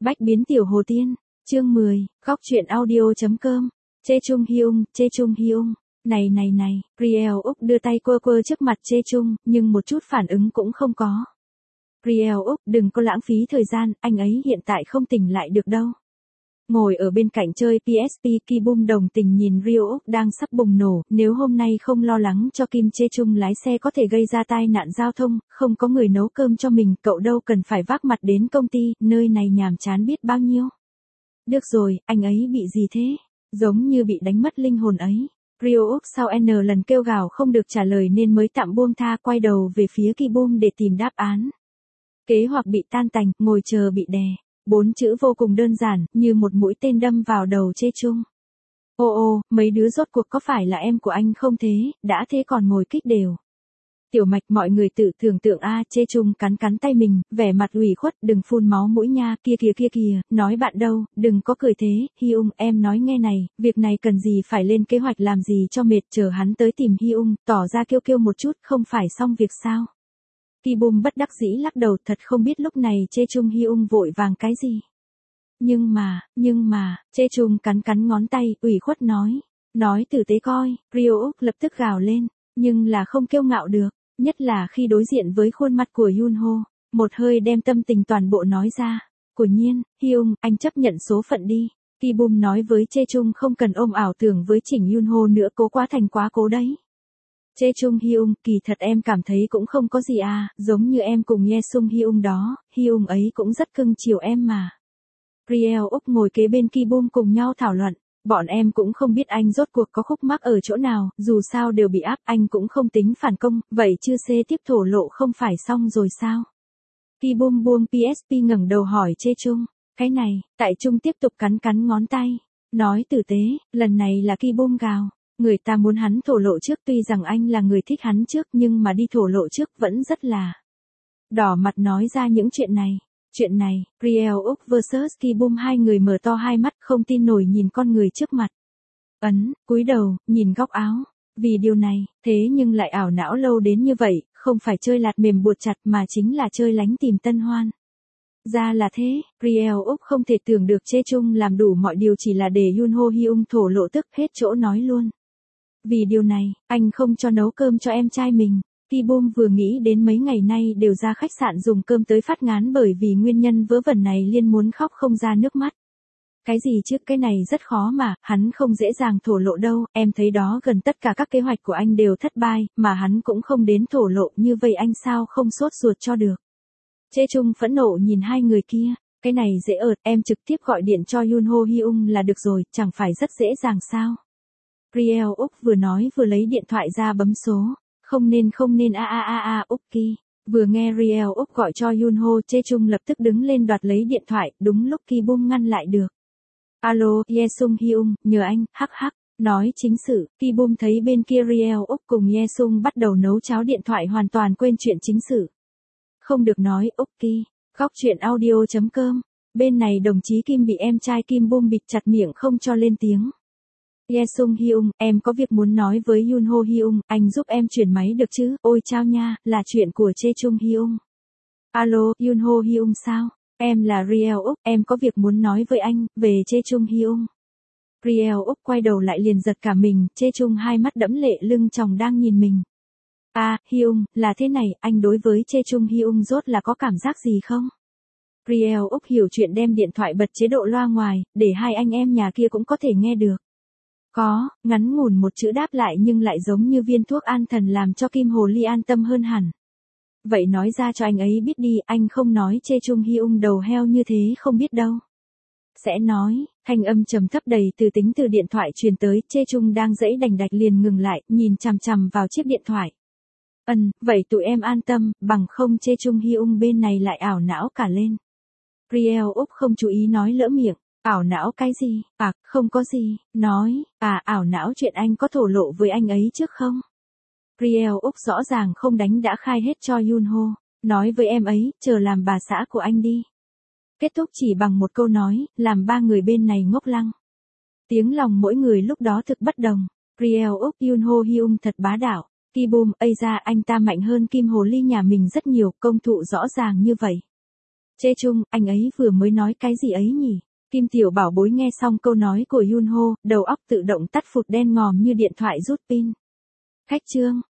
Bách biến tiểu hồ tiên, chương 10, góc truyện audio.com, Chê Chung Hyung, này, Riel Úc đưa tay quơ quơ trước mặt Chê Chung, nhưng một chút phản ứng cũng không có. Riel Úc, đừng có lãng phí thời gian, anh ấy hiện tại không tỉnh lại được đâu. Ngồi ở bên cạnh chơi PSP, Ki Bum đồng tình nhìn Riel Úc đang sắp bùng nổ, nếu hôm nay không lo lắng cho Kim Chê Chung lái xe có thể gây ra tai nạn giao thông, không có người nấu cơm cho mình, cậu đâu cần phải vác mặt đến công ty, nơi này nhàm chán biết bao nhiêu. Được rồi, anh ấy bị gì thế? Giống như bị đánh mất linh hồn ấy. Riel Úc sau N lần kêu gào không được trả lời nên mới tạm buông tha, quay đầu về phía Ki Bum để tìm đáp án. Kế hoạch bị tan tành, ngồi chờ bị đè. 4 chữ vô cùng đơn giản, như một mũi tên đâm vào đầu Chê Chung. Ô, mấy đứa rốt cuộc có phải là em của anh không thế, đã thế còn ngồi kích đều. Tiểu Mạch, mọi người tự tưởng tượng Chê Chung cắn tay mình, vẻ mặt ủy khuất, đừng phun máu mũi nha, kia, nói bạn đâu, đừng có cười thế, Hyung, em nói nghe này, việc này cần gì phải lên kế hoạch làm gì cho mệt, chờ hắn tới tìm Hyung, tỏ ra kêu một chút, không phải xong việc sao. Ki Bum bất đắc dĩ lắc đầu, thật không biết lúc này Chê Chung Hyung vội vàng cái gì. Nhưng mà, Chê Chung cắn ngón tay, ủy khuất nói tử tế coi, Riel Úc lập tức gào lên, nhưng là không kiêu ngạo được, nhất là khi đối diện với khuôn mặt của Yunho, một hơi đem tâm tình toàn bộ nói ra. Của nhiên, Hyung, anh chấp nhận số phận đi. Ki Bum nói với Chê Chung không cần ôm ảo tưởng với Chỉnh Yunho nữa, cố quá thành quá cố đấy. Chê Chung Hyung, kỳ thật em cảm thấy cũng không có gì giống như em cùng Ye Sung Hyung đó, Hyung ấy cũng rất cưng chiều em mà. Riel Úc ngồi kế bên Ki Bum cùng nhau thảo luận, bọn em cũng không biết anh rốt cuộc có khúc mắc ở chỗ nào, dù sao đều bị áp, anh cũng không tính phản công, vậy chưa xê tiếp thổ lộ không phải xong rồi sao? Ki Bum buông PSP ngẩng đầu hỏi Chê Chung, cái này, tại Chung tiếp tục cắn ngón tay, nói tử tế, lần này là Ki Bum gào. Người ta muốn hắn thổ lộ trước, tuy rằng anh là người thích hắn trước, nhưng mà đi thổ lộ trước vẫn rất là đỏ mặt nói ra những chuyện này. Chuyện này, Riel Úc vs Ki Bum, hai người mở to hai mắt không tin nổi nhìn con người trước mặt. Cúi đầu, nhìn góc áo. Vì điều này, thế nhưng lại ảo não lâu đến như vậy, không phải chơi lạt mềm buộc chặt mà chính là chơi lánh tìm tân hoan. Ra là thế, Riel Úc không thể tưởng được Chê Chung làm đủ mọi điều chỉ là để Yunho Hyung thổ lộ, tức hết chỗ nói luôn. Vì điều này, anh không cho nấu cơm cho em trai mình. Ki Bum vừa nghĩ đến mấy ngày nay đều ra khách sạn dùng cơm tới phát ngán bởi vì nguyên nhân vớ vẩn này liền muốn khóc không ra nước mắt. Cái gì chứ, cái này rất khó mà, hắn không dễ dàng thổ lộ đâu, em thấy đó, gần tất cả các kế hoạch của anh đều thất bại, mà hắn cũng không đến thổ lộ, như vậy anh sao không sốt ruột cho được. Chê Chung phẫn nộ nhìn hai người kia, cái này dễ ợt, em trực tiếp gọi điện cho Yunho Hyung là được rồi, chẳng phải rất dễ dàng sao. Riel Úc vừa nói vừa lấy điện thoại ra bấm số, không nên Úc Ki. Vừa nghe Riel Úc gọi cho Yunho, Chê Chung lập tức đứng lên đoạt lấy điện thoại, đúng lúc Ki Bum ngăn lại được. Alo, Ye Sung Hyung, nhờ anh, hắc, nói chính sự. Ki Bum thấy bên kia Riel Úc cùng Ye Sung bắt đầu nấu cháo, điện thoại hoàn toàn quên chuyện chính sự. Không được nói, Úc Ki. Góc truyện audio.com, bên này đồng chí Kim bị em trai Kim Bum bịt chặt miệng không cho lên tiếng. Ye Sung Hyung, em có việc muốn nói với Yunho Hyung, anh giúp em chuyển máy được chứ? Ôi chao nha, là chuyện của Chê Chung Hyung. Alo, Yunho Hyung sao? Em là Riel Úc, em có việc muốn nói với anh, về Chê Chung Hyung. Riel Úc quay đầu lại liền giật cả mình, Chê Chung hai mắt đẫm lệ lưng tròng đang nhìn mình. Hyung, là thế này, anh đối với Chê Chung Hyung rốt là có cảm giác gì không? Riel Úc hiểu chuyện đem điện thoại bật chế độ loa ngoài, để hai anh em nhà kia cũng có thể nghe được. Có, ngắn ngủn một chữ đáp lại nhưng lại giống như viên thuốc an thần làm cho Kim Hồ Ly an tâm hơn hẳn. Vậy nói ra cho anh ấy biết đi, anh không nói Chê Chung Hyung đầu heo như thế không biết đâu. Sẽ nói, thanh âm trầm thấp đầy từ tính từ điện thoại truyền tới, Chê Chung đang dãy đành đạch liền ngừng lại, nhìn chằm vào chiếc điện thoại. Vậy tụi em an tâm, bằng không Chê Chung Hyung bên này lại ảo não cả lên. Riel Úc không chú ý nói lỡ miệng. Ảo não cái gì? Không có gì, nói, ảo não chuyện anh có thổ lộ với anh ấy trước không? Riel Úc rõ ràng không đánh đã khai hết cho Yunho, nói với em ấy, chờ làm bà xã của anh đi. Kết thúc chỉ bằng một câu nói, làm ba người bên này ngốc lăng. Tiếng lòng mỗi người lúc đó thực bất đồng. Riel Úc, Yunho Hyung thật bá đạo. Ki Bum, ra anh ta mạnh hơn Kim Hồ Ly nhà mình rất nhiều, công thụ rõ ràng như vậy. Chê Chung, anh ấy vừa mới nói cái gì ấy nhỉ? Kim tiểu bảo bối nghe xong câu nói của Yunho, đầu óc tự động tắt phụt đen ngòm như điện thoại rút pin. Khách trương.